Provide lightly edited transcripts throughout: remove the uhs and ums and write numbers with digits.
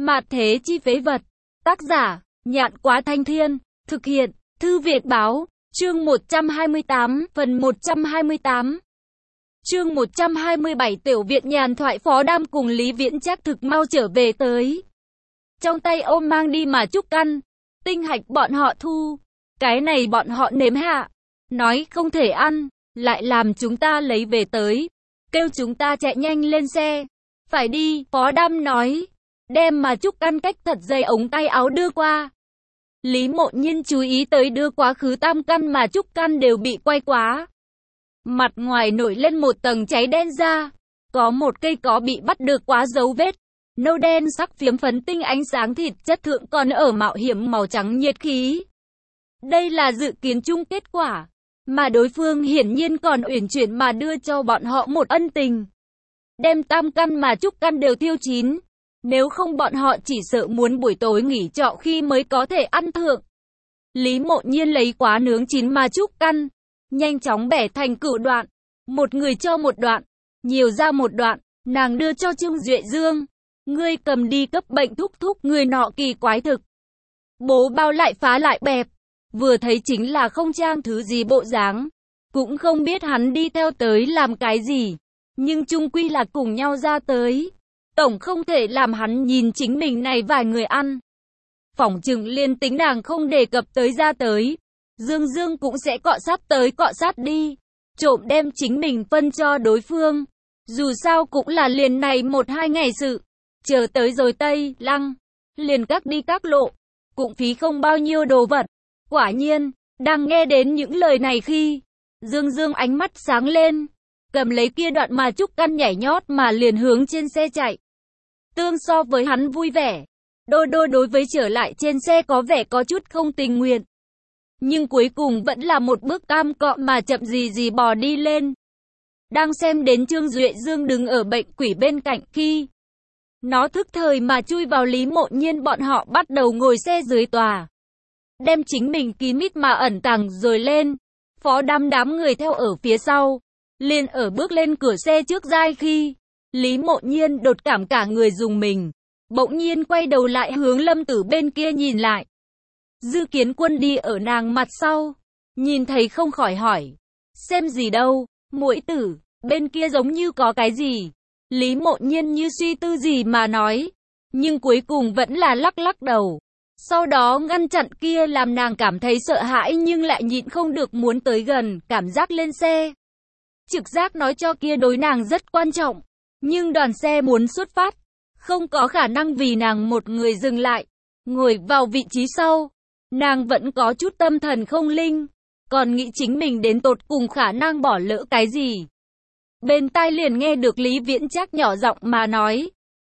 Mạt thế chi phế vật. Tác giả, Nhạn Quá Thanh Thiên. Thực hiện, Thư Việt Báo. Chương 128, phần 128. Chương 127 Tiểu viện nhàn thoại. Phó Đam cùng Lý Viễn Trác thực mau trở về tới. Trong tay ôm mang đi mà trúc căn. Tinh hạch bọn họ thu. Cái này bọn họ nếm hạ. Nói không thể ăn. Lại làm chúng ta lấy về tới. Kêu chúng ta chạy nhanh lên xe. Phải đi, Phó Đam nói. Đem mà trúc căn cách thật dày ống tay áo đưa qua. Lý Mộ Nhiên chú ý tới đưa quá khứ tam căn mà trúc căn đều bị quay quá. Mặt ngoài nổi lên một tầng cháy đen ra. Có một cây có bị bắt được quá dấu vết. Nâu đen sắc phiếm phấn tinh ánh sáng thịt chất thượng còn ở mạo hiểm màu trắng nhiệt khí. Đây là dự kiến chung kết quả. Mà đối phương hiển nhiên còn uyển chuyển mà đưa cho bọn họ một ân tình. Đem tam căn mà trúc căn đều tiêu chín. Nếu không bọn họ chỉ sợ muốn buổi tối nghỉ trọ khi mới có thể ăn thượng. Lý Mộ Nhiên lấy quá nướng chín mà trúc căn. Nhanh chóng bẻ thành cửu đoạn. Một người cho một đoạn. Nhiều ra một đoạn. Nàng đưa cho Trương Duệ Dương. Ngươi cầm đi cấp bệnh thúc thúc người nọ kỳ quái thực. Bố bao lại phá lại bẹp. Vừa thấy chính là không trang thứ gì bộ dáng. Cũng không biết hắn đi theo tới làm cái gì. Nhưng chung quy là cùng nhau ra tới. Tổng không thể làm hắn nhìn chính mình này vài người ăn. Phỏng chừng liên tính nàng không đề cập tới ra tới. Dương Dương cũng sẽ cọ sát tới cọ sát đi. Trộm đem chính mình phân cho đối phương. Dù sao cũng là liền này 1-2 ngày sự. Chờ tới rồi Tây Lăng. Liền các đi các lộ. Cũng phí không bao nhiêu đồ vật. Quả nhiên, đang nghe đến những lời này khi. Dương Dương ánh mắt sáng lên. Cầm lấy kia đoạn mà trúc căn nhảy nhót mà liền hướng trên xe chạy. Tương so với hắn vui vẻ. Đô đô đối với trở lại trên xe có vẻ có chút không tình nguyện. Nhưng cuối cùng vẫn là một bước cam cọ mà chậm gì bò đi lên. Đang xem đến Trương Duệ Dương đứng ở bệnh quỷ bên cạnh khi. Nó thức thời mà chui vào Lý Mộ Nhiên bọn họ bắt đầu ngồi xe dưới tòa. Đem chính mình kín mít mà ẩn tàng rồi lên. Phó Đam đám người theo ở phía sau. Liền ở bước lên cửa xe trước dai khi. Lý Mộ Nhiên đột cảm cả người dùng mình. Bỗng nhiên quay đầu lại hướng Lâm Tử bên kia nhìn lại. Dư Kiến Quân đi ở nàng mặt sau. Nhìn thấy không khỏi hỏi. Xem gì đâu, muội tử, bên kia giống như có cái gì. Lý Mộ Nhiên như suy tư gì mà nói. Nhưng cuối cùng vẫn là lắc lắc đầu. Sau đó ngăn chặn kia làm nàng cảm thấy sợ hãi nhưng lại nhịn không được muốn tới gần, cảm giác lên xe. Trực giác nói cho kia đối nàng rất quan trọng. Nhưng đoàn xe muốn xuất phát. Không có khả năng vì nàng một người dừng lại. Ngồi vào vị trí sau. Nàng vẫn có chút tâm thần không linh. Còn nghĩ chính mình đến tột cùng khả năng bỏ lỡ cái gì. Bên tai liền nghe được Lý Viễn Trác nhỏ giọng mà nói.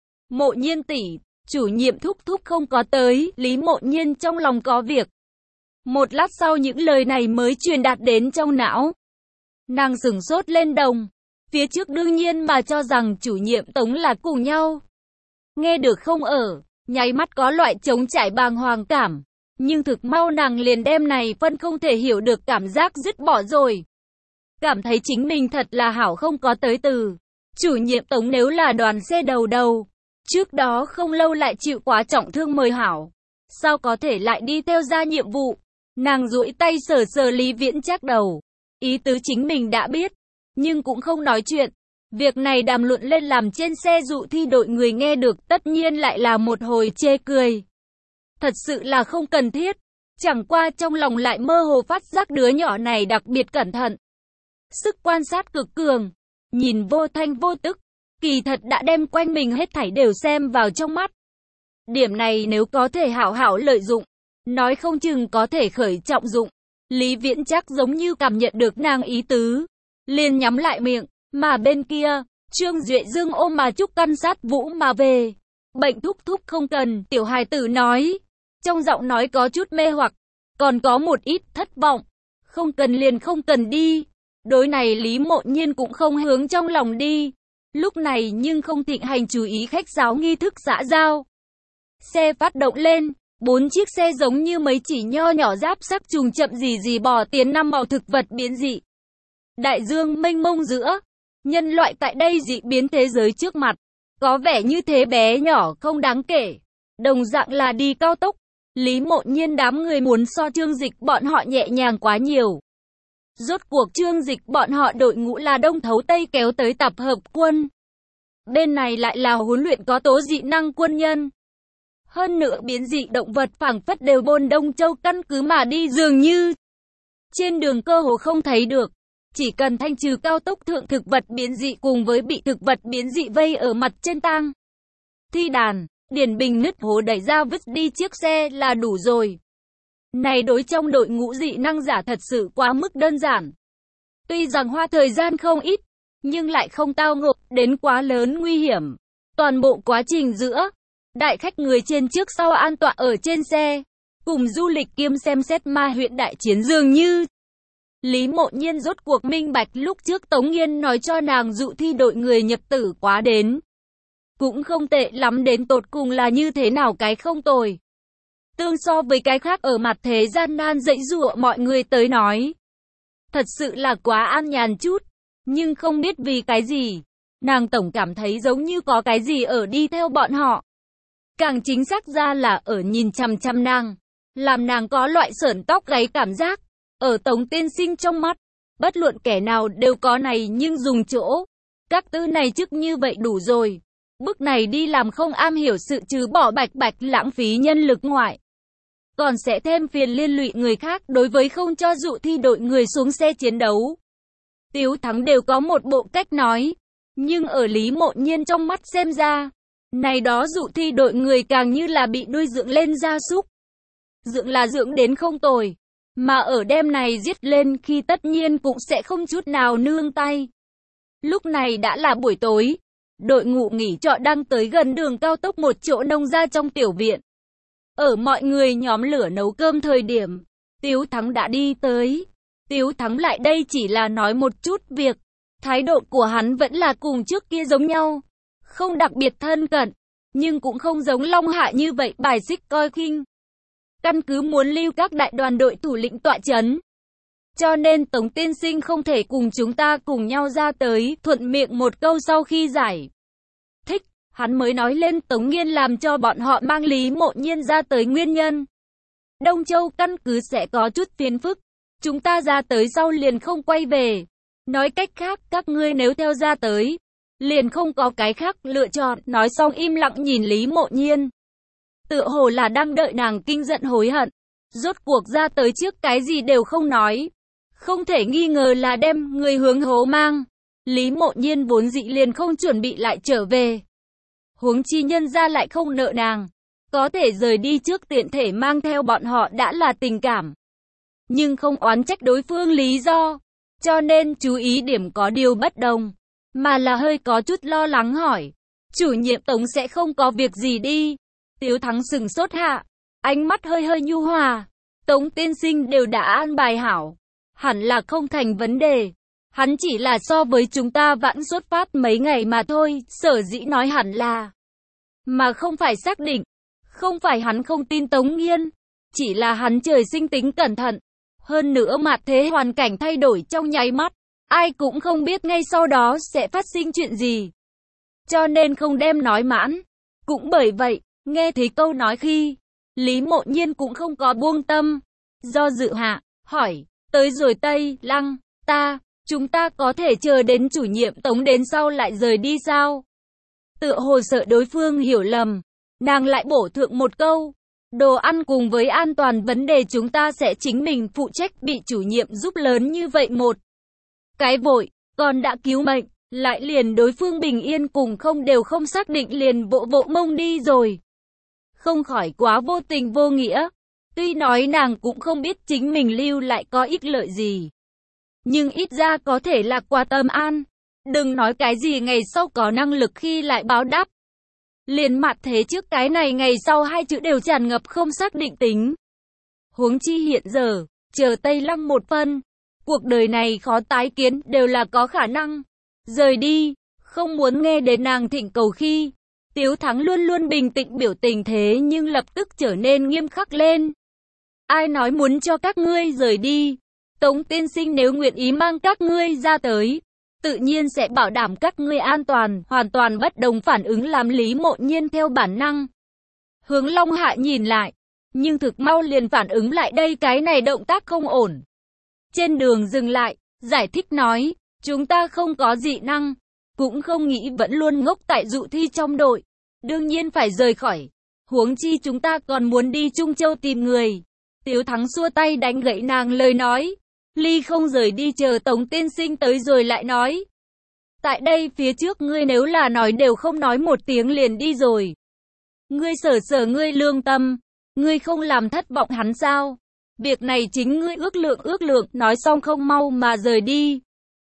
Mộ Nhiên tỷ, chủ nhiệm thúc thúc không có tới. Lý Mộ Nhiên trong lòng có việc. Một lát sau những lời này mới truyền đạt đến trong não. Nàng sửng sốt lên đồng. Phía trước đương nhiên mà cho rằng chủ nhiệm Tống là cùng nhau. Nghe được không ở, nháy mắt có loại trống trải bàng hoàng cảm. Nhưng thực mau nàng liền đem này phân không thể hiểu được cảm giác dứt bỏ rồi. Cảm thấy chính mình thật là hảo không có tới từ. Chủ nhiệm Tống nếu là đoàn xe đầu. Trước đó không lâu lại chịu quá trọng thương mời hảo. Sao có thể lại đi theo ra nhiệm vụ. Nàng duỗi tay sờ Lý Viễn Trác đầu. Ý tứ chính mình đã biết. Nhưng cũng không nói chuyện. Việc này đàm luận lên làm trên xe dụ thi đội người nghe được tất nhiên lại là một hồi chê cười. Thật sự là không cần thiết. Chẳng qua trong lòng lại mơ hồ phát giác đứa nhỏ này đặc biệt cẩn thận. Sức quan sát cực cường. Nhìn vô thanh vô tức. Kỳ thật đã đem quanh mình hết thảy đều xem vào trong mắt. Điểm này nếu có thể hảo hảo lợi dụng. Nói không chừng có thể khởi trọng dụng. Lý Viễn Trác giống như cảm nhận được nàng ý tứ. Liền nhắm lại miệng. Mà bên kia, Trương Duệ Dương ôm mà trúc căn sát vũ mà về. Bệnh thúc thúc không cần, tiểu hài tử nói. Trong giọng nói có chút mê hoặc, còn có một ít thất vọng. Không cần liền không cần đi. Đối này Lý Mộ Nhiên cũng không hướng trong lòng đi. Lúc này nhưng không thịnh hành chú ý khách giáo nghi thức xã giao. Xe phát động lên, 4 chiếc xe giống như mấy chỉ nho nhỏ giáp sắc trùng chậm gì bò tiến 5 màu thực vật biến dị. Đại dương mênh mông giữa. Nhân loại tại đây dị biến thế giới trước mặt. Có vẻ như thế bé nhỏ không đáng kể. Đồng dạng là đi cao tốc. Lý Mộ Nhiên đám người muốn so Trương Dịch bọn họ nhẹ nhàng quá nhiều. Rốt cuộc Trương Dịch bọn họ đội ngũ là đông thấu tây kéo tới tập hợp quân. Bên này lại là huấn luyện có tố dị năng quân nhân. Hơn nữa biến dị động vật phảng phất đều bôn Đông Châu căn cứ mà đi dường như. Trên đường cơ hồ không thấy được. Chỉ cần thanh trừ cao tốc thượng thực vật biến dị cùng với bị thực vật biến dị vây ở mặt trên tang thi đàn, điển bình nứt hố đẩy ra vứt đi chiếc xe là đủ rồi. Này đối trong đội ngũ dị năng giả thật sự quá mức đơn giản. Tuy rằng hoa thời gian không ít, nhưng lại không tao ngộ đến quá lớn nguy hiểm. Toàn bộ quá trình giữa đại khách người trên trước sau an tọa ở trên xe, cùng du lịch kiêm xem xét ma huyện đại chiến dường như. Lý Mộ Nhiên rốt cuộc minh bạch lúc trước Tống Nghiên nói cho nàng dụ thi đội người nhập tử quá đến. Cũng không tệ lắm, đến tột cùng là như thế nào cái không tồi. Tương so với cái khác ở mặt thế gian nan dãy dụa mọi người tới nói. Thật sự là quá an nhàn chút, nhưng không biết vì cái gì. Nàng tổng cảm thấy giống như có cái gì ở đi theo bọn họ. Càng chính xác ra là ở nhìn chằm chằm nàng, làm nàng có loại sởn tóc gáy cảm giác. Ở Tống tiên sinh trong mắt, bất luận kẻ nào đều có này nhưng dùng chỗ. Các tư này chức như vậy đủ rồi. Bước này đi làm không am hiểu sự trừ bỏ bạch bạch lãng phí nhân lực ngoại. Còn sẽ thêm phiền liên lụy người khác đối với không cho dụ thi đội người xuống xe chiến đấu. Tiếu Thắng đều có một bộ cách nói. Nhưng ở Lý Mộ Nhiên trong mắt xem ra, này đó dụ thi đội người càng như là bị nuôi dưỡng lên gia súc. Dưỡng là dưỡng đến không tồi. Mà ở đêm này giết lên khi tất nhiên cũng sẽ không chút nào nương tay. Lúc này đã là buổi tối. Đội ngũ nghỉ trọ đang tới gần đường cao tốc một chỗ nông gia trong tiểu viện. Ở mọi người nhóm lửa nấu cơm thời điểm, Tiếu Thắng đã đi tới. Tiếu Thắng lại đây chỉ là nói một chút việc. Thái độ của hắn vẫn là cùng trước kia giống nhau. Không đặc biệt thân cận, nhưng cũng không giống Long Hạ như vậy bài xích coi khinh. Căn cứ muốn lưu các đại đoàn đội thủ lĩnh tọa chấn. Cho nên Tống tiên sinh không thể cùng chúng ta cùng nhau ra tới, thuận miệng một câu sau khi giải thích, hắn mới nói lên Tống Nghiên làm cho bọn họ mang Lý Mộ Nhiên ra tới nguyên nhân. Đông Châu căn cứ sẽ có chút phiền phức, chúng ta ra tới sau liền không quay về. Nói cách khác, các ngươi nếu theo ra tới, liền không có cái khác lựa chọn. Nói xong im lặng nhìn Lý Mộ Nhiên. Tựa hồ là đang đợi nàng kinh giận hối hận. Rốt cuộc ra tới trước cái gì đều không nói. Không thể nghi ngờ là đem người hướng hố mang. Lý Mộ Nhiên vốn dĩ liền không chuẩn bị lại trở về. Huống chi nhân ra lại không nợ nàng. Có thể rời đi trước tiện thể mang theo bọn họ đã là tình cảm. Nhưng không oán trách đối phương lý do. Cho nên chú ý điểm có điều bất đồng. Mà là hơi có chút lo lắng hỏi. Chủ nhiệm Tống sẽ không có việc gì đi. Tiếu Thắng sừng sốt hạ. Ánh mắt hơi hơi nhu hòa. Tống tiên sinh đều đã an bài hảo. Hẳn là không thành vấn đề. Hắn chỉ là so với chúng ta vãn xuất phát mấy ngày mà thôi. Sở dĩ nói hẳn là. Mà không phải xác định. Không phải hắn không tin Tống Nghiên. Chỉ là hắn trời sinh tính cẩn thận. Hơn nữa mặt thế hoàn cảnh thay đổi trong nháy mắt. Ai cũng không biết ngay sau đó sẽ phát sinh chuyện gì. Cho nên không đem nói mãn. Cũng bởi vậy, nghe thấy câu nói khi, Lý Mộ Nhiên cũng không có buông tâm. Do dự hạ, hỏi, tới rồi Tây Lăng, chúng ta có thể chờ đến chủ nhiệm Tống đến sau lại rời đi sao? Tựa hồ sợ đối phương hiểu lầm, nàng lại bổ thượng một câu. Đồ ăn cùng với an toàn vấn đề chúng ta sẽ chính mình phụ trách, bị chủ nhiệm giúp lớn như vậy một cái vội, còn đã cứu mệnh, lại liền đối phương bình yên cùng không đều không xác định liền vỗ vỗ mông đi rồi. Không khỏi quá vô tình vô nghĩa. Tuy nói nàng cũng không biết chính mình lưu lại có ích lợi gì. Nhưng ít ra có thể là qua tâm an. Đừng nói cái gì ngày sau có năng lực khi lại báo đáp. Liền mặt thế trước cái này ngày sau hai chữ đều tràn ngập không xác định tính. Huống chi hiện giờ, chờ Tây Lăng một phân. Cuộc đời này khó tái kiến đều là có khả năng. Rời đi, không muốn nghe đến nàng thỉnh cầu khi. Tiếu Thắng luôn luôn bình tĩnh biểu tình thế nhưng lập tức trở nên nghiêm khắc lên. Ai nói muốn cho các ngươi rời đi? Tống tiên sinh nếu nguyện ý mang các ngươi ra tới, tự nhiên sẽ bảo đảm các ngươi an toàn, hoàn toàn bất đồng phản ứng làm Lý Mộ Nhiên theo bản năng. hướng Long Hạ nhìn lại, nhưng thực mau liền phản ứng lại đây cái này động tác không ổn. Trên đường dừng lại, giải thích nói, chúng ta không có dị năng, cũng không nghĩ vẫn luôn ngốc tại Dụ Thi trong đội, đương nhiên phải rời khỏi. Huống chi chúng ta còn muốn đi Trung Châu tìm người. Tiếu Thắng xua tay đánh gãy nàng lời nói. Ly không rời đi, chờ Tống tiên sinh tới rồi lại nói. Tại đây phía trước ngươi nếu là nói đều không nói một tiếng liền đi rồi. Ngươi sở ngươi lương tâm, ngươi không làm thất vọng hắn sao? Việc này chính ngươi ước lượng, nói xong không mau mà rời đi.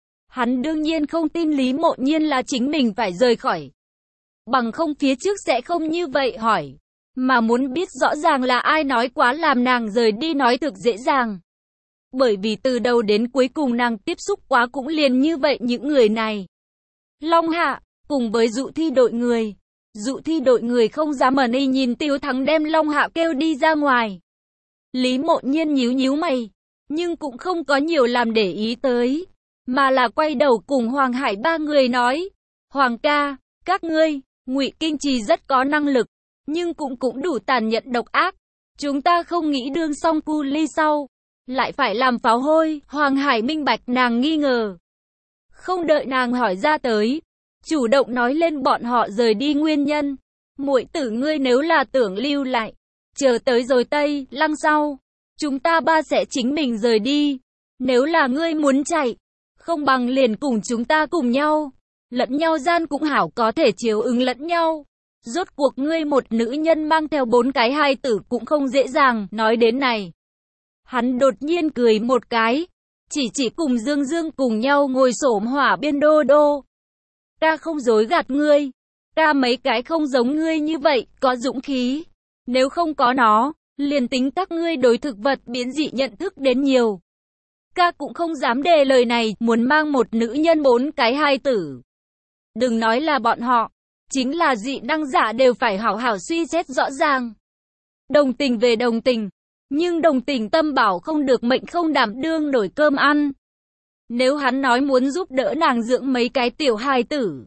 Hắn đương nhiên không tin Lý Mộ Nhiên là chính mình phải rời khỏi. Bằng không phía trước sẽ không như vậy hỏi. Mà muốn biết rõ ràng là ai nói quá làm nàng rời đi nói thực dễ dàng. Bởi vì từ đầu đến cuối cùng nàng tiếp xúc quá cũng liền như vậy những người này. Long Hạ, cùng với Dụ Thi đội người. Dụ Thi đội người không dám ở đây nhìn Tiếu Thắng đem Long Hạ kêu đi ra ngoài. Lý Mộ Nhiên nhíu mày, nhưng cũng không có nhiều làm để ý tới. Mà là quay đầu cùng Hoàng Hải ba người nói. Hoàng ca, các ngươi, Ngụy Kinh Trì rất có năng lực. Nhưng cũng đủ tàn nhẫn độc ác. Chúng ta không nghĩ đương xong cu ly sau lại phải làm pháo hôi. Hoàng Hải minh bạch nàng nghi ngờ. Không đợi nàng hỏi ra tới, chủ động nói lên bọn họ rời đi nguyên nhân. Muội tử ngươi nếu là tưởng lưu lại, chờ tới rồi Tây Lăng sau, chúng ta ba sẽ chính mình rời đi. Nếu là ngươi muốn chạy, không bằng liền cùng chúng ta cùng nhau. Lẫn nhau gian cũng hảo, có thể chiếu ứng lẫn nhau. Rốt cuộc ngươi một nữ nhân mang theo 4 cái hài tử cũng không dễ dàng. Nói đến này, hắn đột nhiên cười một cái, chỉ cùng Dương Dương cùng nhau ngồi xổm hỏa biên đô. Ta không dối gạt ngươi, ta mấy cái không giống ngươi như vậy, có dũng khí. Nếu không có nó, liền tính các ngươi đối thực vật biến dị nhận thức đến nhiều. Ta cũng không dám đề lời này, muốn mang một nữ nhân 4 cái hài tử. Đừng nói là bọn họ. Chính là dị năng giả đều phải hảo hảo suy xét rõ ràng. Đồng tình về đồng tình, nhưng đồng tình tâm bảo không được mệnh không đảm đương nổi cơm ăn. Nếu hắn nói muốn giúp đỡ nàng dưỡng mấy cái tiểu hài tử,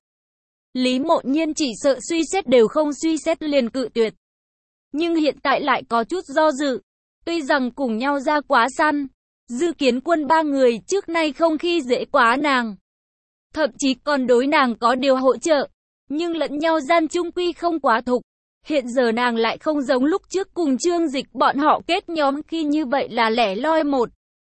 Lý Mộ Nhiên chỉ sợ suy xét đều không suy xét liền cự tuyệt. Nhưng hiện tại lại có chút do dự. Tuy rằng cùng nhau ra quá săn, Dư Kiến Quân 3 người trước nay không khi dễ quá nàng. Thậm chí còn đối nàng có điều hỗ trợ. Nhưng lẫn nhau gian chung quy không quá thục. Hiện giờ nàng lại không giống lúc trước cùng Trương Dịch bọn họ kết nhóm khi như vậy là lẻ loi một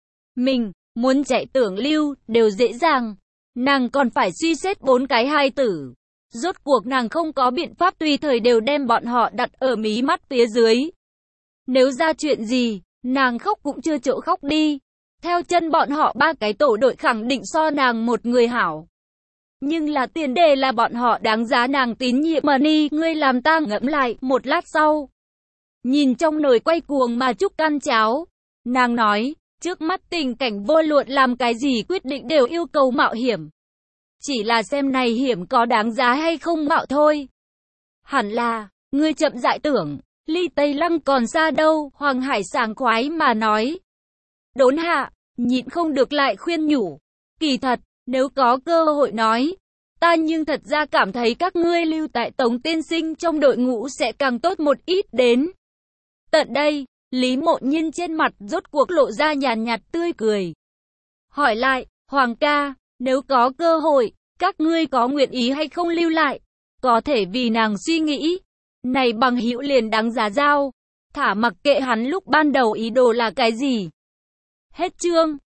mình, muốn chạy tưởng lưu, đều dễ dàng. Nàng còn phải suy xét 4 cái hài tử. Rốt cuộc nàng không có biện pháp tùy thời đều đem bọn họ đặt ở mí mắt phía dưới. Nếu ra chuyện gì, nàng khóc cũng chưa chỗ khóc đi. Theo chân bọn họ 3 cái tổ đội khẳng định so nàng một người hảo. Nhưng là tiền đề là bọn họ đáng giá nàng tín nhiệm. Money, ngươi làm ta ngẫm lại. Một lát sau, nhìn trong nồi quay cuồng mà Trúc ăn cháo, nàng nói, trước mắt tình cảnh vô luận làm cái gì quyết định đều yêu cầu mạo hiểm. Chỉ là xem này hiểm có đáng giá hay không mạo thôi. Hẳn là, ngươi chậm rãi tưởng, ly Tây Lăng còn xa đâu. Hoàng Hải sảng khoái mà nói. Đốn hạ, nhịn không được lại khuyên nhủ. Kỳ thật, nếu có cơ hội nói, ta nhưng thật ra cảm thấy các ngươi lưu tại Tống tiên sinh trong đội ngũ sẽ càng tốt một ít đến. Tận đây, Lý Mộ Nhiên trên mặt rốt cuộc lộ ra nhàn nhạt tươi cười. Hỏi lại, Hoàng ca, nếu có cơ hội, các ngươi có nguyện ý hay không lưu lại? Có thể vì nàng suy nghĩ. Này bằng hữu liền đáng giá giao. Thả mặc kệ hắn lúc ban đầu ý đồ là cái gì. Hết chương.